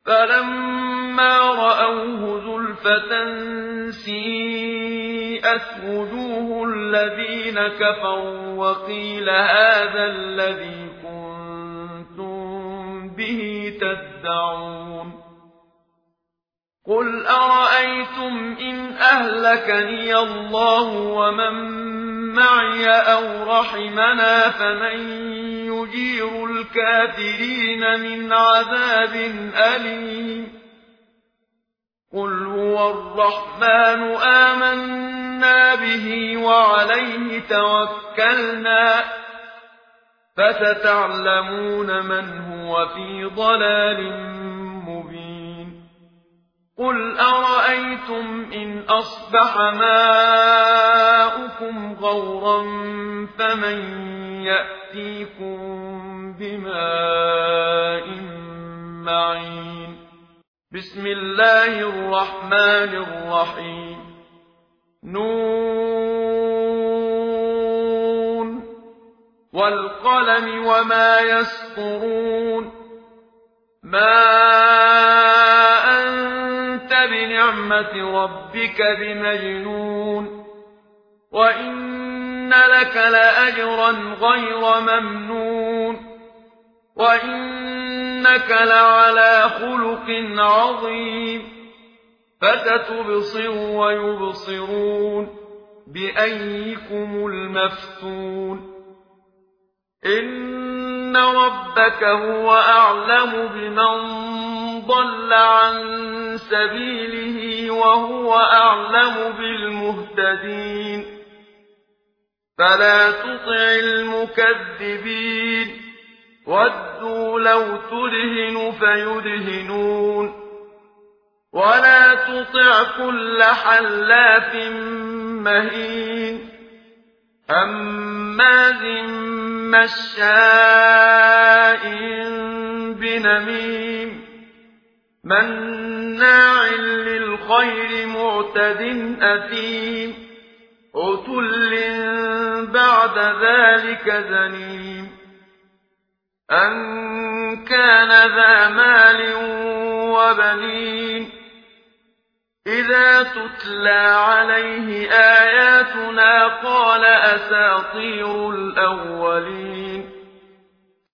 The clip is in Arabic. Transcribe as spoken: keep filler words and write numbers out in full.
فلما رأوه زلفة سيئت وجوه الذين كفروا وقيل هذا الذي كنتم به تدعون قل أرأيتم إن أهلكني الله ومن معي أو رحمنا فمن يجير الكافرين من عذاب أليم قل هو الرحمن آمنا به وعليه توكلنا فستعلمون من هو في ضلال مبين قل أرأيتم إن أصبح ماؤكم غورا فمن يأتيكم بماء معين بسم الله الرحمن الرحيم نون والقلم وما يسطرون ما أنت بنعمة ربك بمجنون وإن لك لأجرا غير ممنون وإنك لعلى خلق عظيم فستبصر ويبصرون بأيكم المفتون إن ربك هو أعلم بمن ضل عن سبيله وهو أعلم بالمهتدين فلا تطع المكذبين ودوا لو تدهن فيدهنون ولا تطع كل حلاف مهين هماز مشاء بنميم مناع للخير معتد أثيم عتل بعد ذلك زنيم أن كان ذا مال وبنين إذا تتلى عليه آياتنا قال أساطير الأولين